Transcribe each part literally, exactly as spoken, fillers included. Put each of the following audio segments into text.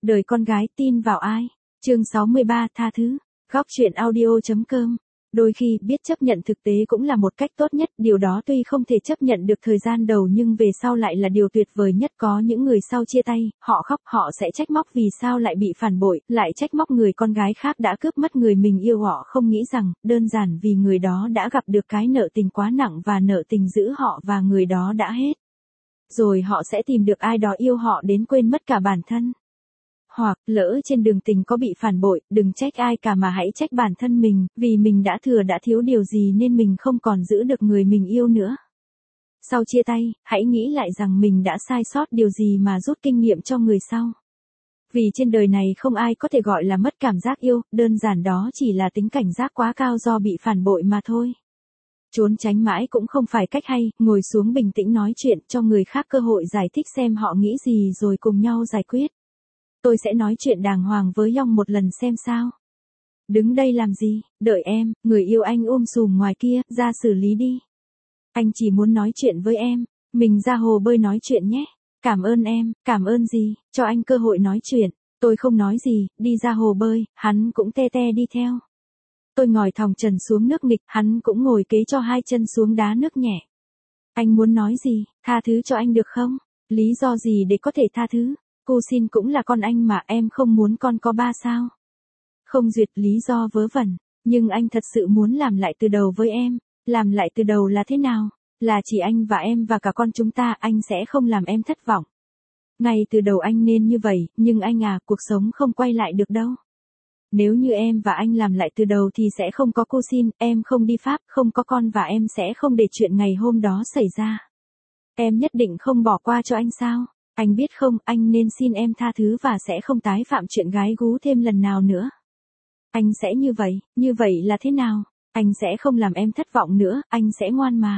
Đời con gái tin vào ai? Chương sáu mươi ba tha thứ. Góc truyện audio.com. Đôi khi biết chấp nhận thực tế cũng là một cách tốt nhất, điều đó tuy không thể chấp nhận được thời gian đầu nhưng về sau lại là điều tuyệt vời nhất. Có những người sau chia tay, họ khóc, họ sẽ trách móc vì sao lại bị phản bội, lại trách móc người con gái khác đã cướp mất người mình yêu. Họ không nghĩ rằng, đơn giản vì người đó đã gặp được cái nợ tình quá nặng và nợ tình giữ họ và người đó đã hết. Rồi họ sẽ tìm được ai đó yêu họ đến quên mất cả bản thân. Hoặc, lỡ trên đường tình có bị phản bội, đừng trách ai cả mà hãy trách bản thân mình, vì mình đã thừa đã thiếu điều gì nên mình không còn giữ được người mình yêu nữa. Sau chia tay, hãy nghĩ lại rằng mình đã sai sót điều gì mà rút kinh nghiệm cho người sau. Vì trên đời này không ai có thể gọi là mất cảm giác yêu, đơn giản đó chỉ là tính cảnh giác quá cao do bị phản bội mà thôi. Trốn tránh mãi cũng không phải cách hay, ngồi xuống bình tĩnh nói chuyện cho người khác cơ hội giải thích xem họ nghĩ gì rồi cùng nhau giải quyết. Tôi sẽ nói chuyện đàng hoàng với Yong một lần xem sao. Đứng đây làm gì, đợi em, người yêu anh ôm sùm ngoài kia, ra xử lý đi. Anh chỉ muốn nói chuyện với em, mình ra hồ bơi nói chuyện nhé. Cảm ơn em, cảm ơn gì, cho anh cơ hội nói chuyện. Tôi không nói gì, đi ra hồ bơi, hắn cũng te te đi theo. Tôi ngồi thòng trần xuống nước nghịch, hắn cũng ngồi kế cho hai chân xuống đá nước nhẹ. Anh muốn nói gì, tha thứ cho anh được không? Lý do gì để có thể tha thứ? Cô xin cũng là con anh mà, em không muốn con có ba sao? Không duyệt lý do vớ vẩn, nhưng anh thật sự muốn làm lại từ đầu với em. Làm lại từ đầu là thế nào? Là chỉ anh và em và cả con chúng ta, anh sẽ không làm em thất vọng. Ngay từ đầu anh nên như vậy, nhưng anh à, cuộc sống không quay lại được đâu. Nếu như em và anh làm lại từ đầu thì sẽ không có cô xin, em không đi Pháp, không có con và em sẽ không để chuyện ngày hôm đó xảy ra. Em nhất định không bỏ qua cho anh sao? Anh biết không, anh nên xin em tha thứ và sẽ không tái phạm chuyện gái gú thêm lần nào nữa. Anh sẽ như vậy, như vậy là thế nào? Anh sẽ không làm em thất vọng nữa, anh sẽ ngoan mà.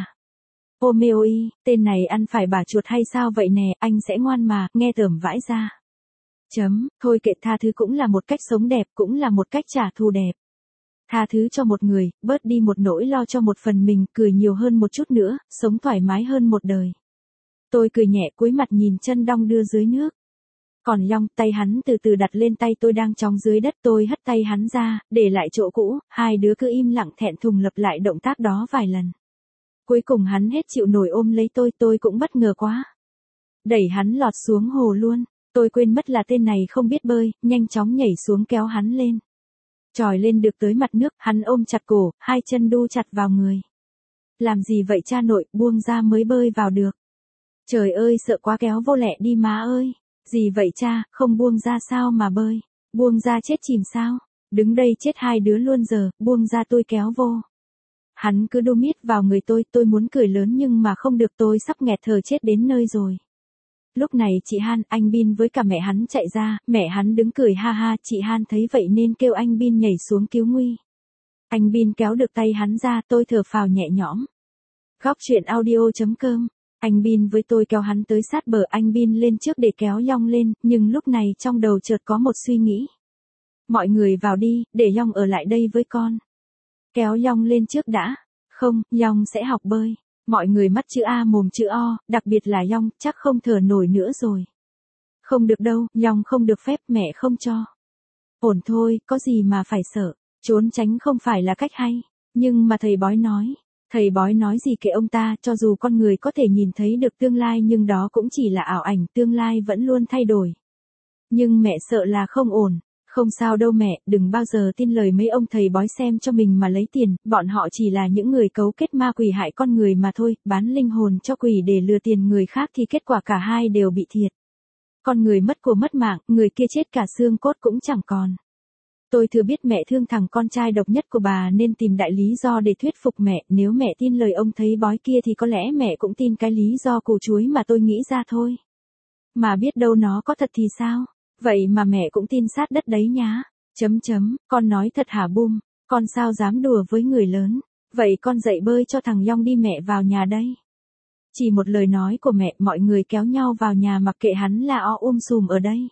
Ôm ôi, tên này ăn phải bà chuột hay sao vậy nè, anh sẽ ngoan mà, nghe tởm vãi ra. Chấm, thôi kệ, tha thứ cũng là một cách sống đẹp, cũng là một cách trả thù đẹp. Tha thứ cho một người, bớt đi một nỗi lo cho một phần mình, cười nhiều hơn một chút nữa, sống thoải mái hơn một đời. Tôi cười nhẹ cúi mặt nhìn chân đong đưa dưới nước. Còn Yong, tay hắn từ từ đặt lên tay tôi đang trống dưới đất, tôi hất tay hắn ra, để lại chỗ cũ, hai đứa cứ im lặng thẹn thùng lặp lại động tác đó vài lần. Cuối cùng hắn hết chịu nổi ôm lấy tôi, tôi cũng bất ngờ quá. Đẩy hắn lọt xuống hồ luôn, tôi quên mất là tên này không biết bơi, nhanh chóng nhảy xuống kéo hắn lên. Tròi lên được tới mặt nước, hắn ôm chặt cổ, hai chân đu chặt vào người. Làm gì vậy cha nội, buông ra mới bơi vào được. Trời ơi sợ quá, kéo vô lẹ đi má ơi. Gì vậy cha, không buông ra sao mà bơi? Buông ra chết chìm sao? Đứng đây chết hai đứa luôn giờ, buông ra tôi kéo vô. Hắn cứ đu miết vào người tôi, tôi muốn cười lớn nhưng mà không được, tôi sắp nghẹt thở chết đến nơi rồi. Lúc này chị Han, anh Bin với cả mẹ hắn chạy ra, mẹ hắn đứng cười ha ha, chị Han thấy vậy nên kêu anh Bin nhảy xuống cứu nguy. Anh Bin kéo được tay hắn ra, tôi thở phào nhẹ nhõm. Góc truyện audio.com. Anh Bin với tôi kéo hắn tới sát bờ, anh Bin lên trước để kéo Yong lên, nhưng lúc này trong đầu chợt có một suy nghĩ. Mọi người vào đi, để Yong ở lại đây với con. Kéo Yong lên trước đã. Không, Yong sẽ học bơi. Mọi người mắt chữ A mồm chữ O, đặc biệt là Yong, chắc không thở nổi nữa rồi. Không được đâu, Yong không được phép, mẹ không cho. Ổn thôi, có gì mà phải sợ, trốn tránh không phải là cách hay. Nhưng mà thầy bói nói. Thầy bói nói gì kệ ông ta, cho dù con người có thể nhìn thấy được tương lai nhưng đó cũng chỉ là ảo ảnh, tương lai vẫn luôn thay đổi. Nhưng mẹ sợ là không ổn. Không sao đâu mẹ, đừng bao giờ tin lời mấy ông thầy bói xem cho mình mà lấy tiền, bọn họ chỉ là những người cấu kết ma quỷ hại con người mà thôi, bán linh hồn cho quỷ để lừa tiền người khác thì kết quả cả hai đều bị thiệt. Con người mất của mất mạng, người kia chết cả xương cốt cũng chẳng còn. Tôi thừa biết mẹ thương thằng con trai độc nhất của bà nên tìm đại lý do để thuyết phục mẹ, nếu mẹ tin lời ông thầy bói kia thì có lẽ mẹ cũng tin cái lý do củ chuối mà tôi nghĩ ra thôi. Mà biết đâu nó có thật thì sao? Vậy mà mẹ cũng tin sát đất đấy nhá. Chấm chấm, con nói thật hả Bum? Con sao dám đùa với người lớn? Vậy con dạy bơi cho thằng Yong đi, mẹ vào nhà đây. Chỉ một lời nói của mẹ, mọi người kéo nhau vào nhà mặc kệ hắn là o um sùm ở đây.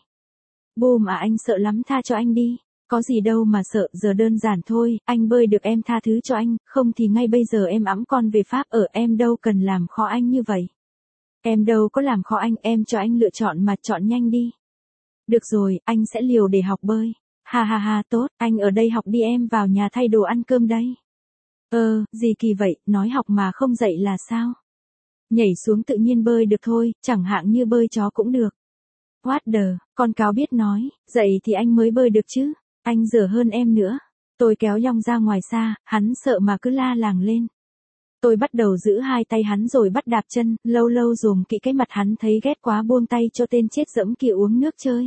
Bum à, anh sợ lắm, tha cho anh đi. Có gì đâu mà sợ, giờ đơn giản thôi, anh bơi được em tha thứ cho anh, không thì ngay bây giờ em ẵm con về Pháp ở, em đâu cần làm khó anh như vậy. Em đâu có làm khó anh, em cho anh lựa chọn mà chọn nhanh đi. Được rồi, anh sẽ liều để học bơi. Ha ha ha, tốt, anh ở đây học đi, em vào nhà thay đồ ăn cơm đây. Ờ, gì kỳ vậy, nói học mà không dậy là sao? Nhảy xuống tự nhiên bơi được thôi, chẳng hạn như bơi chó cũng được. What the, con cáo biết nói, dậy thì anh mới bơi được chứ, anh dở hơn em nữa. Tôi kéo Long ra ngoài xa, hắn sợ mà cứ la làng lên. Tôi bắt đầu giữ hai tay hắn rồi bắt đạp chân, lâu lâu dòm kỹ cái mặt hắn thấy ghét quá buông tay cho tên chết dẫm kia uống nước chơi.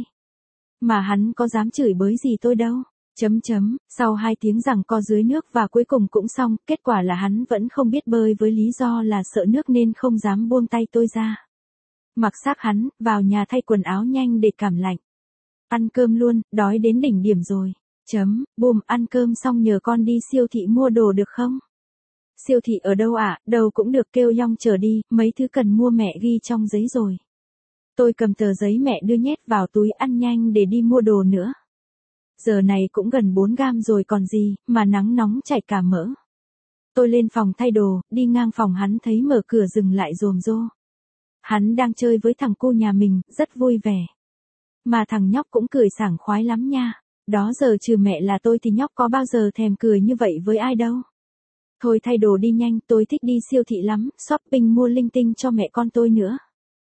Mà hắn có dám chửi bới gì tôi đâu. Chấm chấm, sau hai tiếng giằng co dưới nước và cuối cùng cũng xong, kết quả là hắn vẫn không biết bơi với lý do là sợ nước nên không dám buông tay tôi ra. Mặc xác hắn, vào nhà thay quần áo nhanh để cảm lạnh. Ăn cơm luôn, đói đến đỉnh điểm rồi. Chấm, bùm, ăn cơm xong nhờ con đi siêu thị mua đồ được không? Siêu thị ở đâu ạ? À? Đâu cũng được, kêu Long chở đi, mấy thứ cần mua mẹ ghi trong giấy rồi. Tôi cầm tờ giấy mẹ đưa nhét vào túi ăn nhanh để đi mua đồ nữa. Giờ này cũng gần bốn gam rồi còn gì, mà nắng nóng chảy cả mỡ. Tôi lên phòng thay đồ, đi ngang phòng hắn thấy mở cửa dừng lại rồm rô. Hắn đang chơi với thằng cu nhà mình, rất vui vẻ. Mà thằng nhóc cũng cười sảng khoái lắm nha. Đó giờ trừ mẹ là tôi thì nhóc có bao giờ thèm cười như vậy với ai đâu. Thôi thay đồ đi nhanh, tôi thích đi siêu thị lắm, shopping mua linh tinh cho mẹ con tôi nữa.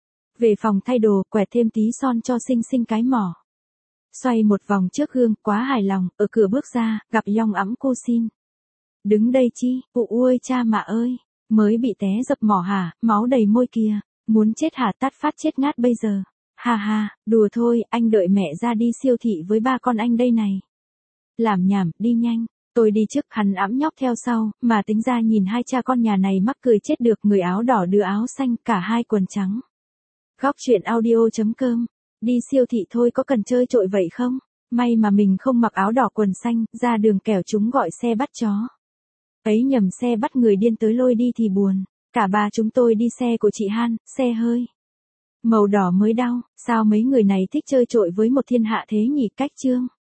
Về phòng thay đồ, quẹt thêm tí son cho xinh xinh cái mỏ. Xoay một vòng trước gương, quá hài lòng, ở cửa bước ra, gặp Long ẵm cô xin. Đứng đây chi, ụ ôi cha mà ơi, mới bị té dập mỏ hả, máu đầy môi kìa, muốn chết hả, tát phát chết ngát bây giờ. Ha ha, đùa thôi, anh đợi mẹ ra đi siêu thị với ba con anh đây này. Làm nhảm, đi nhanh. Tôi đi trước, hắn ẵm nhóc theo sau, mà tính ra nhìn hai cha con nhà này mắc cười chết được, người áo đỏ đứa áo xanh, cả hai quần trắng. Góc truyện audio chấm com. Đi siêu thị thôi có cần chơi trội vậy không? May mà mình không mặc áo đỏ quần xanh, ra đường kẻo chúng gọi xe bắt chó. Ấy nhầm, xe bắt người điên tới lôi đi thì buồn. Cả ba chúng tôi đi xe của chị Han, xe hơi. Màu đỏ mới đau, sao mấy người này thích chơi trội với một thiên hạ thế nhỉ, cách chương.